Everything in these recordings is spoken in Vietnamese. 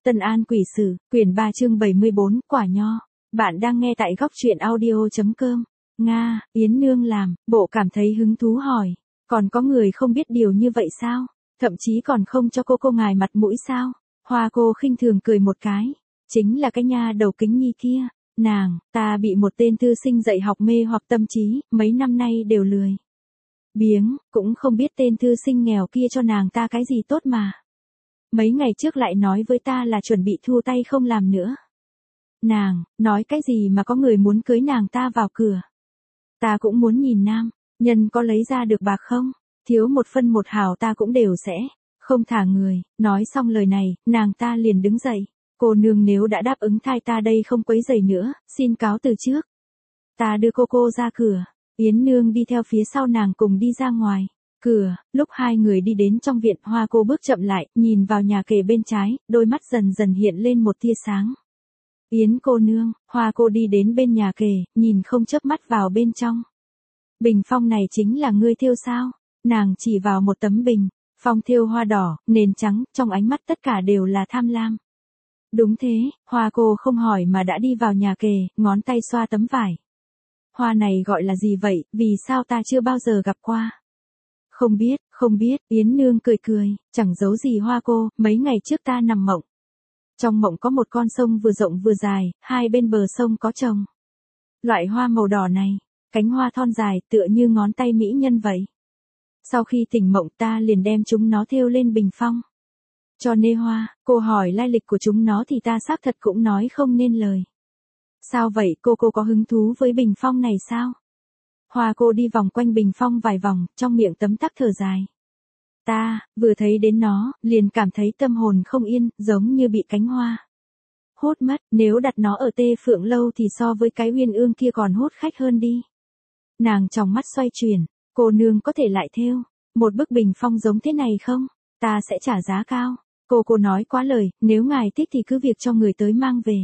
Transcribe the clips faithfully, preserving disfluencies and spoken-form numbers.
Tân An Quỷ Sử, quyển ba chương bảy mươi bốn, quả nho. Bạn đang nghe tại góc truyện audio.com. Nga, Yến Nương làm, bộ cảm thấy hứng thú hỏi. Còn có người không biết điều như vậy sao? Thậm chí còn không cho cô cô ngài mặt mũi sao? Hoa cô khinh thường cười một cái. Chính là cái nha đầu Kính Nhi kia. Nàng, ta bị một tên thư sinh dạy học mê hoặc tâm trí, mấy năm nay đều lười biếng, cũng không biết tên thư sinh nghèo kia cho nàng ta cái gì tốt mà. Mấy ngày trước lại nói với ta là chuẩn bị thu tay không làm nữa. Nàng, nói cái gì mà có người muốn cưới nàng ta vào cửa. Ta cũng muốn nhìn nam, nhân có lấy ra được bạc không? Thiếu một phân một hào ta cũng đều sẽ, không thả người. Nói xong lời này, nàng ta liền đứng dậy. Cô nương nếu đã đáp ứng thai ta đây không quấy rầy nữa, xin cáo từ trước. Ta đưa cô cô ra cửa, Yến Nương đi theo phía sau nàng cùng đi ra ngoài. Cửa, lúc hai người đi đến trong viện, Hoa cô bước chậm lại, nhìn vào nhà kề bên trái, đôi mắt dần dần hiện lên một tia sáng. Yến cô nương, Hoa cô đi đến bên nhà kề, nhìn không chớp mắt vào bên trong. Bình phong này chính là ngươi thêu sao? Nàng chỉ vào một tấm bình, phong thêu hoa đỏ, nền trắng, trong ánh mắt tất cả đều là tham lam. Đúng thế, Hoa cô không hỏi mà đã đi vào nhà kề, ngón tay xoa tấm vải. Hoa này gọi là gì vậy, vì sao ta chưa bao giờ gặp qua? Không biết, không biết, Yến Nương cười cười, chẳng giấu gì Hoa cô, mấy ngày trước ta nằm mộng. Trong mộng có một con sông vừa rộng vừa dài, hai bên bờ sông có trồng loại hoa màu đỏ này, cánh hoa thon dài tựa như ngón tay mỹ nhân vậy. Sau khi tỉnh mộng ta liền đem chúng nó thêu lên bình phong. Cho nê hoa, cô hỏi lai lịch của chúng nó thì ta xác thật cũng nói không nên lời. Sao vậy, cô cô có hứng thú với bình phong này sao? Hoa cô đi vòng quanh bình phong vài vòng, trong miệng tấm tắc thở dài. Ta, vừa thấy đến nó, liền cảm thấy tâm hồn không yên, giống như bị cánh hoa hút mất, nếu đặt nó ở Tê Phượng Lâu thì so với cái Uyên Ương kia còn hút khách hơn đi. Nàng trong mắt xoay chuyển, cô nương có thể lại thêu một bức bình phong giống thế này không? Ta sẽ trả giá cao. Cô cô nói quá lời, nếu ngài thích thì cứ việc cho người tới mang về.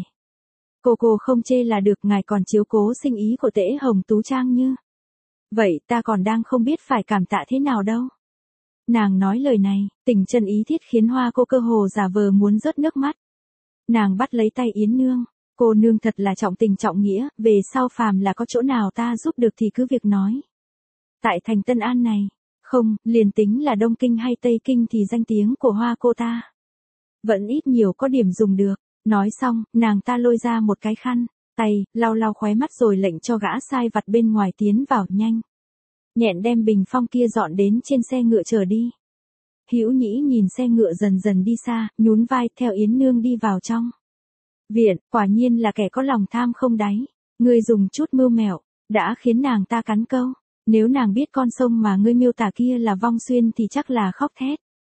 Cô cô không chê là được, ngài còn chiếu cố sinh ý của Tễ Hồng Tú Trang như vậy, ta còn đang không biết phải cảm tạ thế nào đâu. Nàng nói lời này, tình chân ý thiết khiến Hoa cô cơ hồ giả vờ muốn rớt nước mắt. Nàng bắt lấy tay Yến Nương, cô nương thật là trọng tình trọng nghĩa, về sau phàm là có chỗ nào ta giúp được thì cứ việc nói. Tại thành Tân An này, không, liền tính là Đông Kinh hay Tây Kinh thì danh tiếng của Hoa cô ta vẫn ít nhiều có điểm dùng được. Nói xong, nàng ta lôi ra một cái khăn tay, lau lau khóe mắt rồi lệnh cho gã sai vặt bên ngoài tiến vào, nhanh nhẹn đem bình phong kia dọn đến trên xe ngựa chờ đi. Hữu Nhĩ nhìn xe ngựa dần dần đi xa, nhún vai theo Yến Nương đi vào trong viện. Quả nhiên là kẻ có lòng tham không đáy. Ngươi dùng chút mưu mẹo đã khiến nàng ta cắn câu. Nếu nàng biết con sông mà ngươi miêu tả kia là Vong Xuyên thì chắc là khóc thét.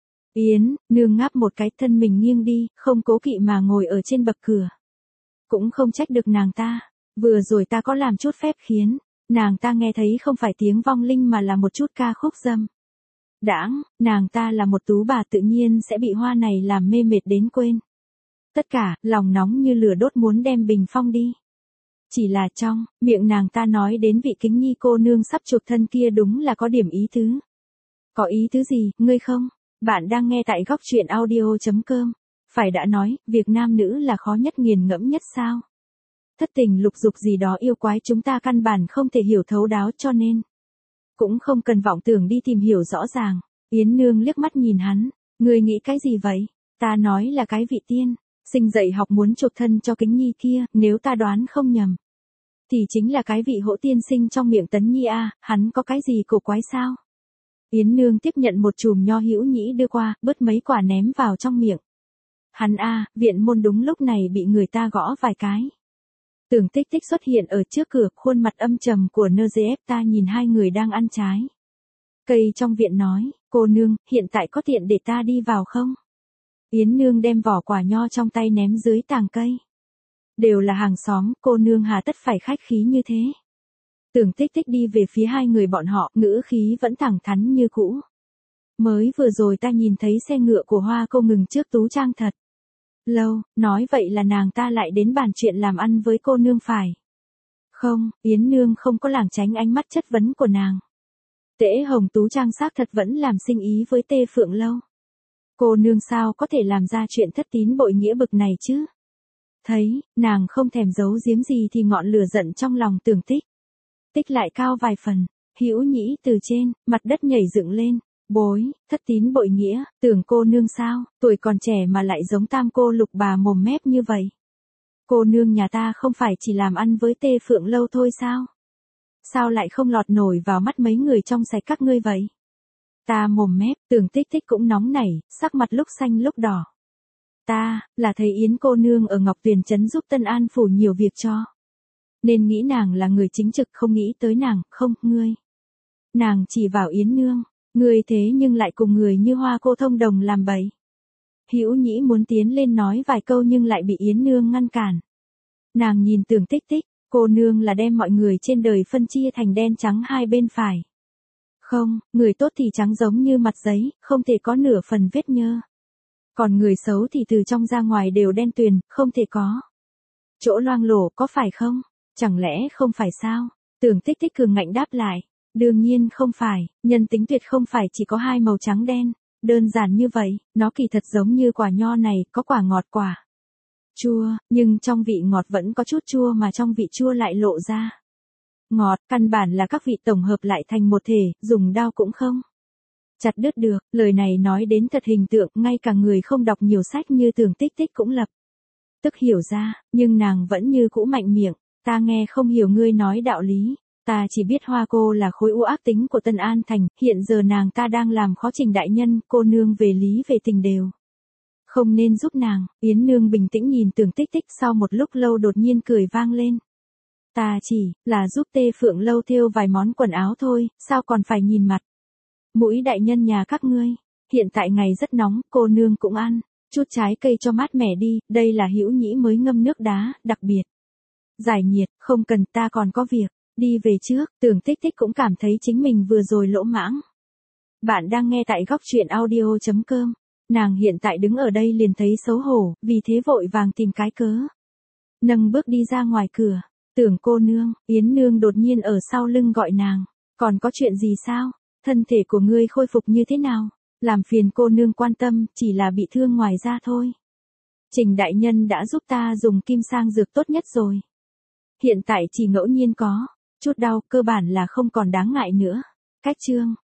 Yến Nương ngáp một cái, thân mình nghiêng đi, không cố kỵ mà ngồi ở trên bậc cửa. Cũng không trách được nàng ta, vừa rồi ta có làm chút phép khiến nàng ta nghe thấy không phải tiếng vong linh mà là một chút ca khúc dâm đãng. Nàng ta là một tú bà, tự nhiên sẽ bị hoa này làm mê mệt đến quên tất cả, lòng nóng như lửa đốt muốn đem bình phong đi. Chỉ là trong miệng nàng ta nói đến vị Kính Nhi cô nương sắp chuộc thân kia đúng là có điểm ý tứ. Có ý tứ gì, ngươi không? Bạn đang nghe tại góc truyện audio.com. Phải đã nói, việc nam nữ là khó nhất nghiền ngẫm nhất sao? Thất tình lục dục gì đó yêu quái chúng ta căn bản không thể hiểu thấu đáo, cho nên cũng không cần vọng tưởng đi tìm hiểu rõ ràng. Yến Nương liếc mắt nhìn hắn, ngươi nghĩ cái gì vậy? Ta nói là cái vị tiên sinh dạy học muốn chuộc thân cho Kính Nhi kia, nếu ta đoán không nhầm thì chính là cái vị Hỗ tiên sinh trong miệng Tấn Nhi a. À, hắn có cái gì cổ quái sao? Yến Nương tiếp nhận một chùm nho Hữu Nhĩ đưa qua, bứt mấy quả ném vào trong miệng. Hắn a, à, viện môn đúng lúc này bị người ta gõ vài cái. Tưởng Tích Tích xuất hiện ở trước cửa, khuôn mặt âm trầm của nơ giê ép ta nhìn hai người đang ăn trái cây trong viện nói, cô nương, hiện tại có tiện để ta đi vào không? Yến Nương đem vỏ quả nho trong tay ném dưới tàng cây. Đều là hàng xóm, cô nương hà tất phải khách khí như thế. Tưởng Tích Tích đi về phía hai người bọn họ, ngữ khí vẫn thẳng thắn như cũ. Mới vừa rồi ta nhìn thấy xe ngựa của Hoa cô ngừng trước Tú Trang thật lâu, nói vậy là nàng ta lại đến bàn chuyện làm ăn với cô nương phải không? Yến Nương không có lảng tránh ánh mắt chất vấn của nàng. Tễ Hồng Tú Trang xác thật vẫn làm sinh ý với Tê Phượng Lâu. Cô nương sao có thể làm ra chuyện thất tín bội nghĩa bực này chứ? Thấy, nàng không thèm giấu giếm gì thì ngọn lửa giận trong lòng Tưởng Tích. Tích lại cao vài phần, Hữu Nhĩ từ trên, mặt đất nhảy dựng lên. Bối, thất tín bội nghĩa, tưởng cô nương sao, tuổi còn trẻ mà lại giống tam cô lục bà mồm mép như vậy. Cô nương nhà ta không phải chỉ làm ăn với Tê Phượng Lâu thôi sao? Sao lại không lọt nổi vào mắt mấy người trong sạch các ngươi vậy? Ta mồm mép, Tưởng Tích Tích cũng nóng nảy, sắc mặt lúc xanh lúc đỏ. Ta, là thấy Yến cô nương ở Ngọc Tuyền Trấn giúp Tân An phủ nhiều việc cho. Nên nghĩ nàng là người chính trực, không nghĩ tới nàng, không, ngươi. Nàng chỉ vào Yến nương, ngươi thế nhưng lại cùng người như Hoa cô thông đồng làm bậy. Hữu Nhĩ muốn tiến lên nói vài câu nhưng lại bị Yến nương ngăn cản. Nàng nhìn Tưởng Tích Tích, cô nương là đem mọi người trên đời phân chia thành đen trắng hai bên phải. Không, người tốt thì trắng giống như mặt giấy, không thể có nửa phần vết nhơ. Còn người xấu thì từ trong ra ngoài đều đen tuyền, không thể có chỗ loang lổ, có phải không? Chẳng lẽ không phải sao? Tưởng Tích Tích cường ngạnh đáp lại. Đương nhiên không phải, nhân tính tuyệt không phải chỉ có hai màu trắng đen. Đơn giản như vậy, nó kỳ thật giống như quả nho này, có quả ngọt quả chua, nhưng trong vị ngọt vẫn có chút chua mà trong vị chua lại lộ ra. Ngọt, căn bản là các vị tổng hợp lại thành một thể, dùng đao cũng không chặt đứt được. Lời này nói đến thật hình tượng, ngay cả người không đọc nhiều sách như Tưởng Tích Tích cũng lập tức hiểu ra, nhưng nàng vẫn như cũ mạnh miệng. Ta nghe không hiểu ngươi nói đạo lý. Ta chỉ biết Hoa cô là khối u ác tính của Tân An Thành, hiện giờ nàng ta đang làm khó Trình đại nhân, cô nương về lý về tình đều không nên giúp nàng. Yến nương bình tĩnh nhìn Tưởng Tích Tích, sau một lúc lâu đột nhiên cười vang lên. Ta chỉ là giúp Tê Phượng Lâu thêu vài món quần áo thôi, sao còn phải nhìn mặt mũi đại nhân nhà các ngươi. Hiện tại ngày rất nóng, cô nương cũng ăn chút trái cây cho mát mẻ đi, đây là Hữu Nhĩ mới ngâm nước đá, đặc biệt giải nhiệt. Không cần, ta còn có việc. Đi về trước. Tưởng Tích Tích cũng cảm thấy chính mình vừa rồi lỗ mãng. Bạn đang nghe tại góc truyện audio chấm com. Nàng hiện tại đứng ở đây liền thấy xấu hổ, vì thế vội vàng tìm cái cớ nâng bước đi ra ngoài cửa. Tưởng cô nương, Yến nương đột nhiên ở sau lưng gọi nàng. Còn có chuyện gì sao? Thân thể của ngươi khôi phục như thế nào? Làm phiền cô nương quan tâm, chỉ là bị thương ngoài da thôi. Trình đại nhân đã giúp ta dùng kim sang dược tốt nhất rồi. Hiện tại chỉ ngẫu nhiên có chút đau, cơ bản là không còn đáng ngại nữa. Cách chương